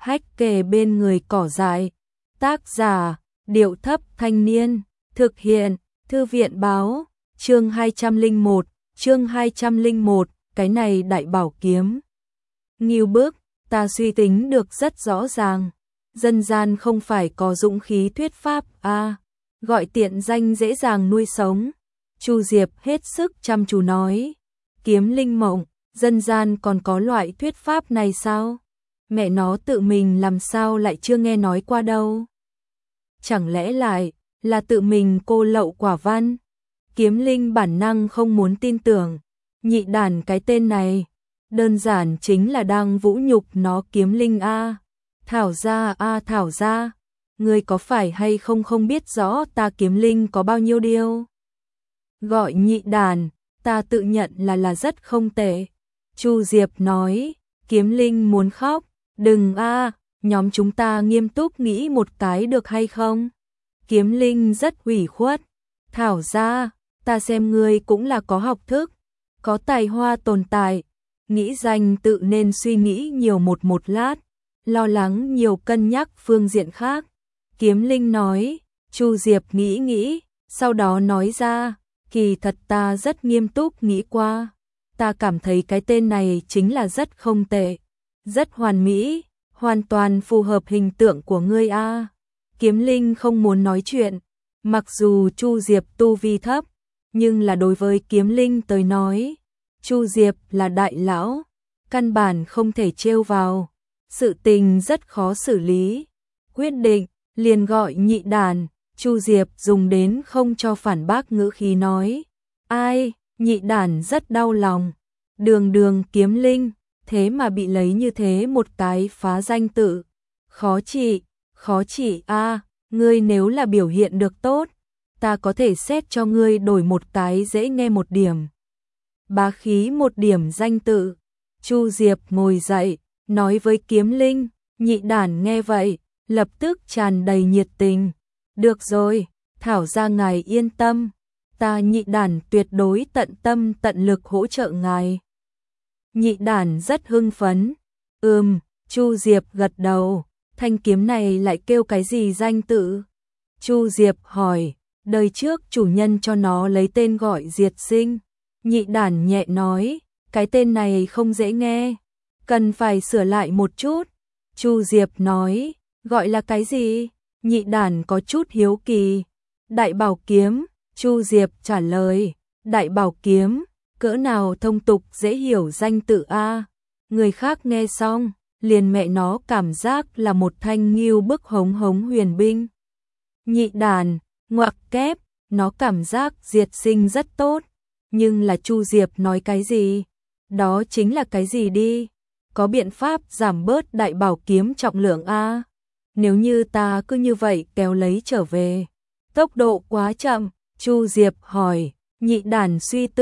hách kề bên người cỏ dại. Tác giả, Điệu Thấp Thanh Niên. Thực hiện, Thư viện báo. Chương 201, cái này đại bảo kiếm. Ngưu Bức, ta suy tính được rất rõ ràng. Dân gian không phải có dũng khí thuyết pháp gọi tiện danh dễ dàng nuôi sống. Chu Diệp hết sức chăm chú nói. Kiếm linh mộng, dân gian còn có loại thuyết pháp này sao? Mẹ nó tự mình làm sao lại chưa nghe nói qua đâu? Chẳng lẽ lại là tự mình cô lậu quả văn? Kiếm linh bản năng không muốn tin tưởng. Nhị đàn cái tên này, đơn giản chính là đang vũ nhục nó. Kiếm linh Thảo gia, ngươi có phải hay không biết rõ ta kiếm linh có bao nhiêu điều? Gọi nhị đàn, ta tự nhận là rất không tệ. Chu Diệp nói. Kiếm linh muốn khóc. Đừng nhóm chúng ta nghiêm túc nghĩ một cái được hay không? Kiếm linh rất ủy khuất. Thảo gia, ta xem ngươi cũng là có học thức, có tài hoa tồn tại. Nghĩ danh tự nên suy nghĩ nhiều một lát, lo lắng nhiều cân nhắc phương diện khác. Kiếm linh nói. Chu Diệp nghĩ, sau đó nói ra, kỳ thật ta rất nghiêm túc nghĩ qua. Ta cảm thấy cái tên này chính là rất không tệ, rất hoàn mỹ, hoàn toàn phù hợp hình tượng của ngươi Kiếm linh không muốn nói chuyện. Mặc dù Chu Diệp tu vi thấp, nhưng là đối với kiếm linh tới nói, Chu Diệp là đại lão, căn bản không thể trêu vào. Sự tình rất khó xử lý. Quyết định, liền gọi nhị đàn. Chu Diệp dùng đến không cho phản bác ngữ khí nói. Ai? Nhị đàn rất đau lòng. Đường kiếm linh, thế mà bị lấy như thế một cái phá danh tự. Khó trị ngươi nếu là biểu hiện được tốt, ta có thể xét cho ngươi đổi một cái dễ nghe một điểm, bá khí một điểm danh tự. Chu Diệp ngồi dậy, nói với kiếm linh. Nhị đàn nghe vậy, lập tức tràn đầy nhiệt tình. Được rồi, Thảo gia ngài yên tâm, ta nhị đàn tuyệt đối tận tâm tận lực hỗ trợ ngài. Nhị đàn rất hưng phấn. Chu Diệp gật đầu. Thanh kiếm này lại kêu cái gì danh tự? Chu Diệp hỏi. Đời trước chủ nhân cho nó lấy tên gọi Diệt Sinh. Nhị đàn nhẹ nói. Cái tên này không dễ nghe, cần phải sửa lại một chút. Chu Diệp nói. Gọi là cái gì? Nhị đàn có chút hiếu kỳ. Đại bảo kiếm. Chu Diệp trả lời. Đại bảo kiếm, cỡ nào thông tục dễ hiểu danh tự Người khác nghe xong, liền mẹ nó cảm giác là một thanh Ngưu Bức hống huyền binh. Nhị đàn, ngoặc kép, nó cảm giác Diệt Sinh rất tốt. Nhưng là Chu Diệp nói cái gì? Đó chính là cái gì đi? Có biện pháp giảm bớt đại bảo kiếm trọng lượng Nếu như ta cứ như vậy kéo lấy trở về, tốc độ quá chậm. Chu Diệp hỏi. Nhị đàn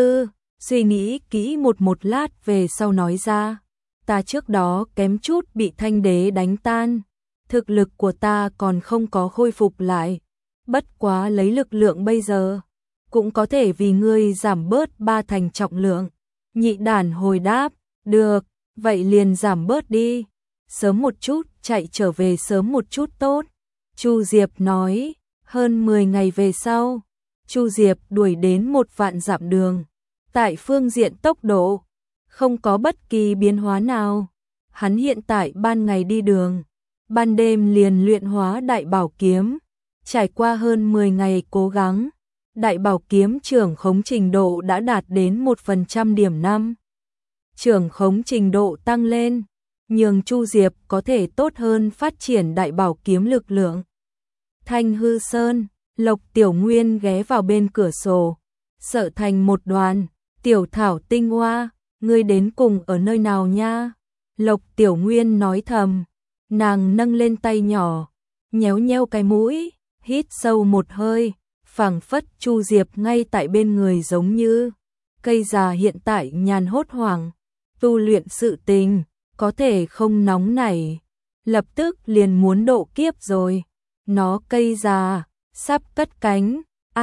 suy nghĩ kỹ một lát về sau nói ra. Ta trước đó kém chút bị Thanh Đế đánh tan, thực lực của ta còn không có khôi phục lại. Bất quá lấy lực lượng bây giờ, cũng có thể vì ngươi giảm bớt 3 thành trọng lượng. Nhị đàn hồi đáp. Được, vậy liền giảm bớt đi. Sớm một chút, chạy trở về sớm một chút tốt. Chu Diệp nói. Hơn 10 ngày về sau, Chu Diệp đuổi đến 1 vạn dặm đường. Tại phương diện tốc độ, không có bất kỳ biến hóa nào. Hắn hiện tại ban ngày đi đường, ban đêm liền luyện hóa đại bảo kiếm. Trải qua hơn 10 ngày cố gắng, đại bảo kiếm trưởng khống trình độ đã đạt đến 1% điểm 5. Trưởng khống trình độ tăng lên, nhường Chu Diệp có thể tốt hơn phát triển đại bảo kiếm lực lượng. Thanh Hư Sơn, Lộc Tiểu Nguyên ghé vào bên cửa sổ, sợ thành một đoàn. Tiểu Thảo tinh hoa, ngươi đến cùng ở nơi nào nha? Lộc Tiểu Nguyên nói thầm. Nàng nâng lên tay nhỏ, nhéo cái mũi, hít sâu một hơi, phảng phất Chu Diệp ngay tại bên người giống như cây già hiện tại nhàn hốt hoảng. Tu luyện sự tình, có thể không nóng nảy, lập tức liền muốn độ kiếp rồi. Nó cây già, sắp cất cánh.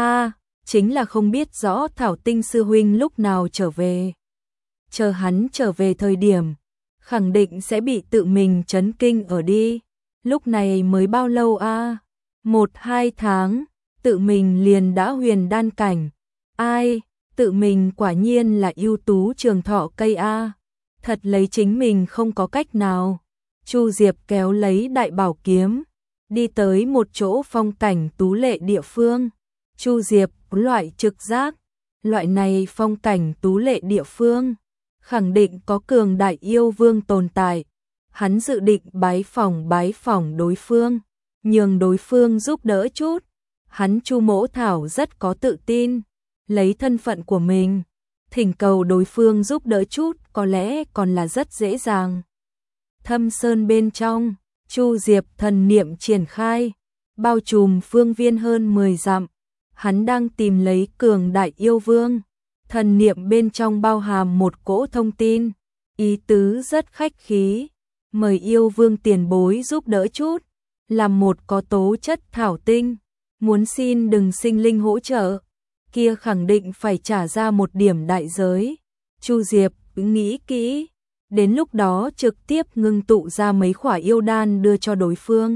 Chính là không biết rõ Thảo Tinh sư huynh lúc nào trở về. Chờ hắn trở về thời điểm, khẳng định sẽ bị tự mình chấn kinh ở đi. Lúc này mới bao lâu a? 1-2 tháng, tự mình liền đã huyền đan cảnh. Ai, tự mình quả nhiên là ưu tú trường thọ cây a. Thật lấy chính mình không có cách nào. Chu Diệp kéo lấy đại bảo kiếm, đi tới một chỗ phong cảnh tú lệ địa phương. Chu Diệp loại trực giác, loại này phong cảnh tú lệ địa phương, khẳng định có cường đại yêu vương tồn tại. Hắn dự định bái phỏng đối phương, nhường đối phương giúp đỡ chút. Hắn Chu Mỗ Thảo rất có tự tin, lấy thân phận của mình, thỉnh cầu đối phương giúp đỡ chút có lẽ còn là rất dễ dàng. Thâm sơn bên trong, Chu Diệp thần niệm triển khai, bao trùm phương viên hơn 10 dặm. Hắn đang tìm lấy cường đại yêu vương. Thần niệm bên trong bao hàm một cỗ thông tin, ý tứ rất khách khí, mời yêu vương tiền bối giúp đỡ chút, làm một có tố chất thảo tinh, muốn xin đừng sinh linh hỗ trợ, kia khẳng định phải trả ra một điểm đại giới. Chu Diệp nghĩ kỹ, đến lúc đó trực tiếp ngưng tụ ra mấy khỏa yêu đan đưa cho đối phương.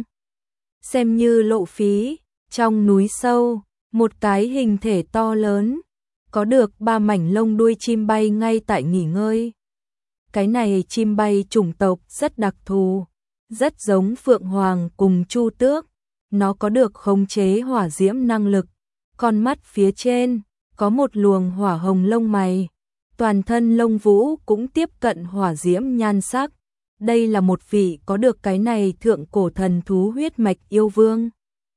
Xem như lộ phí. Trong núi sâu, một cái hình thể to lớn, có được 3 mảnh lông đuôi chim bay ngay tại nghỉ ngơi. Cái này chim bay chủng tộc rất đặc thù, rất giống phượng hoàng cùng chu tước. Nó có được khống chế hỏa diễm năng lực, con mắt phía trên có một luồng hỏa hồng lông mày, toàn thân lông vũ cũng tiếp cận hỏa diễm nhan sắc. Đây là một vị có được cái này thượng cổ thần thú huyết mạch yêu vương.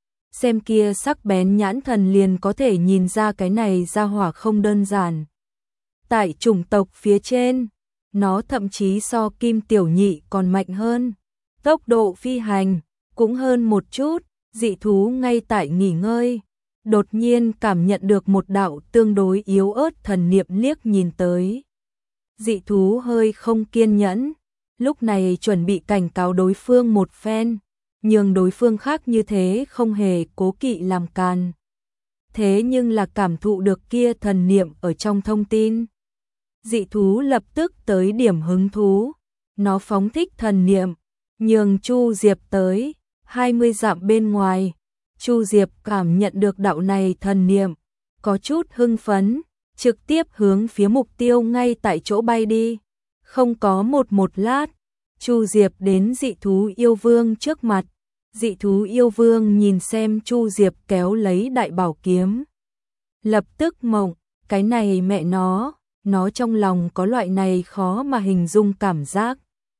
Xem kia sắc bén nhãn thần liền có thể nhìn ra cái này ra hỏa không đơn giản. Tại chủng tộc phía trên, nó thậm chí so Kim Tiểu Nhị còn mạnh hơn. Tốc độ phi hành cũng hơn một chút. Dị thú ngay tại nghỉ ngơi, đột nhiên cảm nhận được một đạo tương đối yếu ớt thần niệm liếc nhìn tới. Dị thú hơi không kiên nhẫn, lúc này chuẩn bị cảnh cáo đối phương một phen, nhưng đối phương khác như thế không hề cố kỵ làm càn. Thế nhưng là cảm thụ được kia thần niệm ở trong thông tin. Dị thú lập tức tới điểm hứng thú, nó phóng thích thần niệm, nhường Chu Diệp tới 20 dặm bên ngoài. Chu Diệp cảm nhận được đạo này thần niệm, có chút hưng phấn, trực tiếp hướng phía mục tiêu ngay tại chỗ bay đi. Không có một lát, Chu Diệp đến dị thú yêu vương trước mặt. Dị thú yêu vương nhìn xem Chu Diệp kéo lấy đại bảo kiếm, lập tức mộng, cái này mẹ nó trong lòng có loại này khó mà hình dung cảm giác.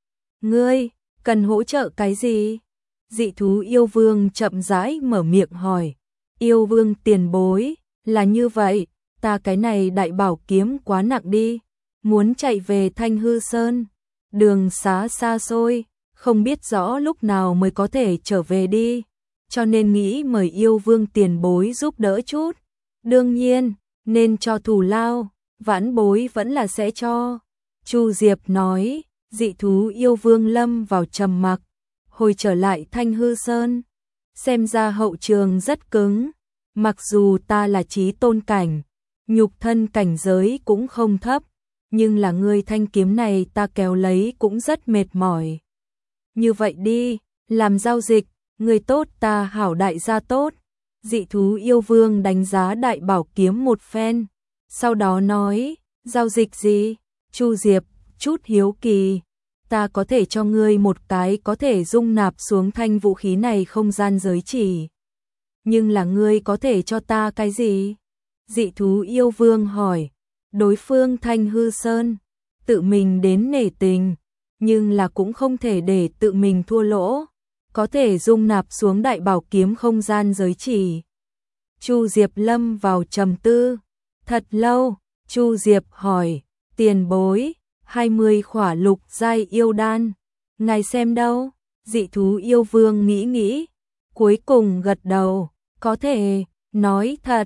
Ngươi, cần hỗ trợ cái gì? Dị thú yêu vương chậm rãi mở miệng hỏi. Yêu vương tiền bối, là như vậy, ta cái này đại bảo kiếm quá nặng đi, muốn chạy về Thanh Hư Sơn, đường xá xa xôi, không biết rõ lúc nào mới có thể trở về đi, cho nên nghĩ mời yêu vương tiền bối giúp đỡ chút. Đương nhiên, nên cho thù lao, vãn bối vẫn là sẽ cho. Chu Diệp nói. Dị thú yêu vương lâm vào trầm mặc, hồi trở lại Thanh Hư Sơn. Xem ra hậu trường rất cứng, mặc dù ta là chí tôn cảnh, nhục thân cảnh giới cũng không thấp, nhưng là ngươi thanh kiếm này ta kéo lấy cũng rất mệt mỏi. Như vậy đi, làm giao dịch, người tốt ta hảo đại gia tốt. Dị thú yêu vương đánh giá đại bảo kiếm một phen, sau đó nói, giao dịch gì? Chu Diệp chút hiếu kỳ, ta có thể cho ngươi một cái có thể dung nạp xuống thanh vũ khí này không gian giới chỉ. Nhưng là ngươi có thể cho ta cái gì? Dị thú yêu vương hỏi. Đối phương Thanh Hư Sơn, tự mình đến nể tình, nhưng là cũng không thể để tự mình thua lỗ, có thể dung nạp xuống đại bảo kiếm không gian giới chỉ. Chu Diệp lâm vào trầm tư, thật lâu, Chu Diệp hỏi, tiền bối, 20 khỏa lục giai yêu đan, ngài xem đâu? Dị thú yêu vương nghĩ, cuối cùng gật đầu, có thể, nói thật,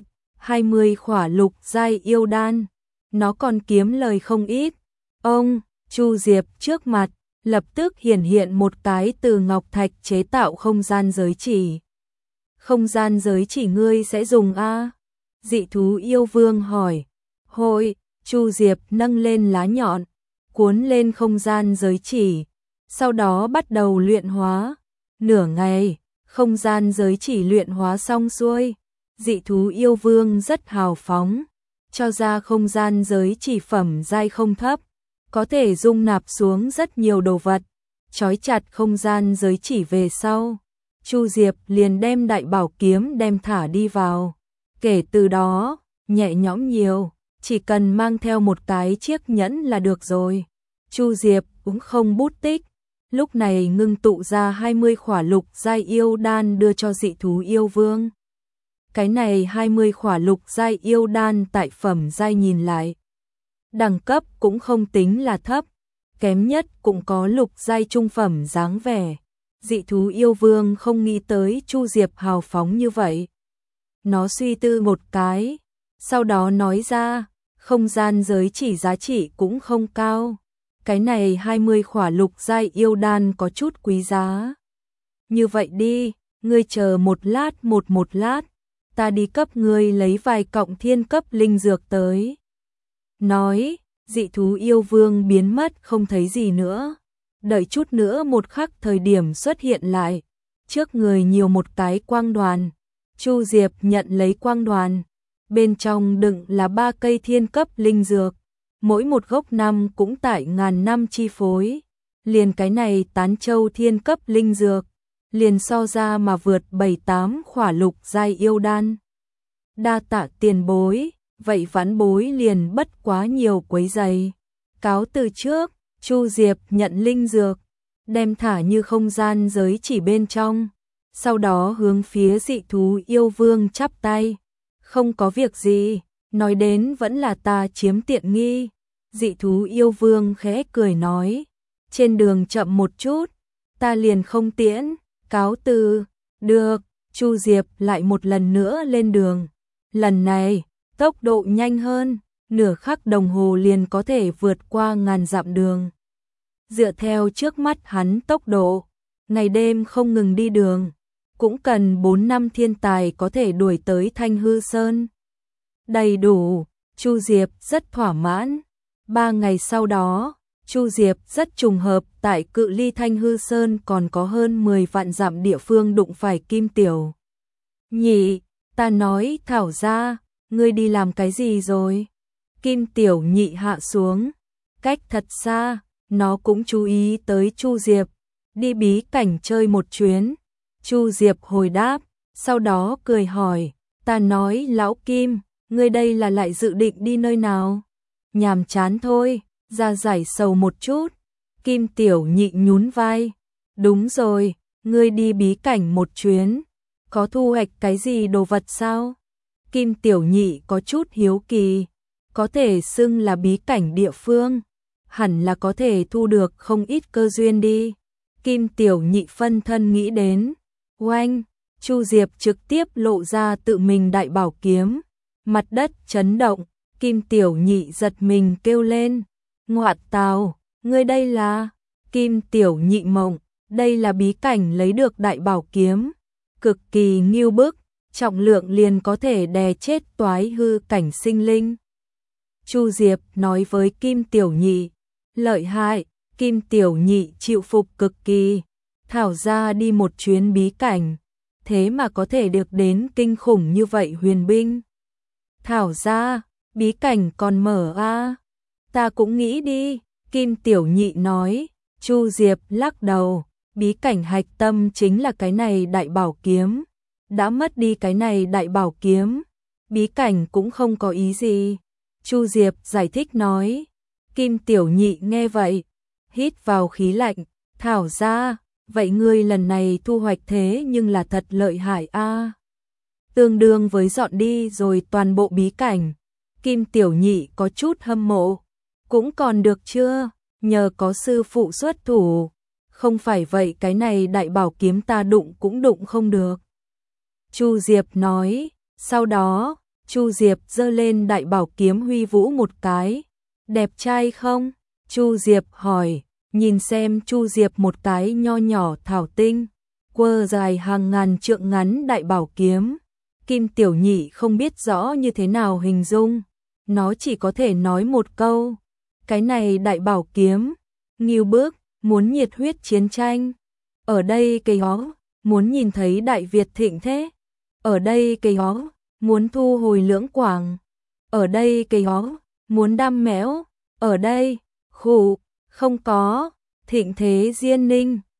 20 khỏa lục giai yêu đan, nó còn kiếm lời không ít. Ông, Chu Diệp trước mặt, lập tức hiển hiện một cái từ ngọc thạch chế tạo không gian giới chỉ. Không gian giới chỉ ngươi sẽ dùng a? Dị thú yêu vương hỏi. Hội, Chu Diệp nâng lên lá nhọn, cuốn lên không gian giới chỉ, sau đó bắt đầu luyện hóa. Nửa ngày, không gian giới chỉ luyện hóa xong xuôi, dị thú yêu vương rất hào phóng, cho ra không gian giới chỉ phẩm giai không thấp, có thể dung nạp xuống rất nhiều đồ vật. Trói chặt không gian giới chỉ về sau, Chu Diệp liền đem đại bảo kiếm đem thả đi vào. Kể từ đó, nhẹ nhõm nhiều, chỉ cần mang theo một cái chiếc nhẫn là được rồi. Chu Diệp cũng không bút tích, lúc này ngưng tụ ra 20 khỏa lục giai yêu đan đưa cho dị thú yêu vương. Cái này 20 khỏa lục giai yêu đan tại phẩm giai nhìn lại, đẳng cấp cũng không tính là thấp, kém nhất cũng có lục giai trung phẩm dáng vẻ. Dị thú yêu vương không nghĩ tới Chu Diệp hào phóng như vậy. Nó suy tư một cái, sau đó nói ra, không gian giới chỉ giá trị cũng không cao. Cái này 20 khỏa lục giai yêu đan có chút quý giá. Như vậy đi, ngươi chờ một lát, ta đi cấp ngươi lấy vài cọng thiên cấp linh dược tới. Nói, dị thú yêu vương biến mất không thấy gì nữa. Đợi chút nữa một khắc thời điểm xuất hiện lại, trước người nhiều một cái quang đoàn. Chu Diệp nhận lấy quang đoàn, bên trong đựng là 3 cây thiên cấp linh dược, mỗi một gốc năm cũng tại ngàn năm chi phối. Liền cái này tán châu thiên cấp linh dược, liền so ra mà vượt 7-8 khỏa lục giai yêu đan. Đa tạ tiền bối, vậy vãn bối liền bất quá nhiều quấy rầy. Cáo từ trước. Chu Diệp nhận linh dược, đem thả như không gian giới chỉ bên trong, sau đó hướng phía dị thú yêu vương chắp tay. Không có việc gì, nói đến vẫn là ta chiếm tiện nghi. Dị thú yêu vương khẽ cười nói, trên đường chậm một chút, ta liền không tiễn, cáo từ. Được, Chu Diệp lại một lần nữa lên đường. Lần này, tốc độ nhanh hơn, nửa khắc đồng hồ liền có thể vượt qua ngàn dặm đường. Dựa theo trước mắt hắn tốc độ, ngày đêm không ngừng đi đường, cũng cần 4 năm thiên tài có thể đuổi tới Thanh Hư Sơn. Đầy đủ, Chu Diệp rất thỏa mãn. 3 ngày sau đó, Chu Diệp rất trùng hợp tại cự ly Thanh Hư Sơn còn có hơn 10 vạn dặm địa phương đụng phải Kim Tiểu Nhị. Ta nói Thảo ra, ngươi đi làm cái gì rồi? Kim Tiểu Nhị hạ xuống, cách thật xa, nó cũng chú ý tới Chu Diệp, đi bí cảnh chơi một chuyến. Chu Diệp hồi đáp, sau đó cười hỏi, ta nói lão Kim, ngươi đây là lại dự định đi nơi nào? Nhàm chán thôi, ra giải sầu một chút. Kim Tiểu Nhị nhún vai, đúng rồi, ngươi đi bí cảnh một chuyến, có thu hoạch cái gì đồ vật sao? Kim Tiểu Nhị có chút hiếu kỳ, có thể xưng là bí cảnh địa phương, hẳn là có thể thu được không ít cơ duyên đi. Kim Tiểu Nhị phân thân nghĩ đến, oanh, Chu Diệp trực tiếp lộ ra tự mình đại bảo kiếm, mặt đất chấn động, Kim Tiểu Nhị giật mình kêu lên, ngoại tào, ngươi đây là? Kim Tiểu Nhị mộng, đây là bí cảnh lấy được đại bảo kiếm, cực kỳ nghiêu bức, trọng lượng liền có thể đè chết toái hư cảnh sinh linh. Chu Diệp nói với Kim Tiểu Nhị, lợi hại. Kim Tiểu Nhị chịu phục cực kỳ, thảo ra đi một chuyến bí cảnh, thế mà có thể được đến kinh khủng như vậy huyền binh. Thảo ra, bí cảnh còn mở a? Ta cũng nghĩ đi, Kim Tiểu Nhị nói. Chu Diệp lắc đầu, bí cảnh hạch tâm chính là cái này đại bảo kiếm, đã mất đi cái này đại bảo kiếm, bí cảnh cũng không có ý gì. Chu Diệp giải thích nói. Kim Tiểu Nhị nghe vậy, hít vào khí lạnh, thảo ra, vậy ngươi lần này thu hoạch thế nhưng là thật lợi hại a. Tương đương với dọn đi rồi toàn bộ bí cảnh. Kim Tiểu Nhị có chút hâm mộ, cũng còn được chưa, nhờ có sư phụ xuất thủ, không phải vậy cái này đại bảo kiếm ta đụng cũng đụng không được. Chu Diệp nói, sau đó, Chu Diệp giơ lên đại bảo kiếm huy vũ một cái, đẹp trai không? Chu Diệp hỏi, nhìn xem Chu Diệp một cái nho nhỏ thảo tinh, quơ dài hàng ngàn trượng ngắn đại bảo kiếm. Kim Tiểu Nhị không biết rõ như thế nào hình dung, nó chỉ có thể nói một câu, cái này đại bảo kiếm, Ngưu Bức, muốn nhiệt huyết chiến tranh. Ở đây cây hó, muốn nhìn thấy Đại Việt thịnh thế. Ở đây cây hó, muốn thu hồi Lưỡng Quảng. Ở đây cây hó, muốn đam mẽo. Ở đây, khụ, không có, thịnh thế Diên Ninh.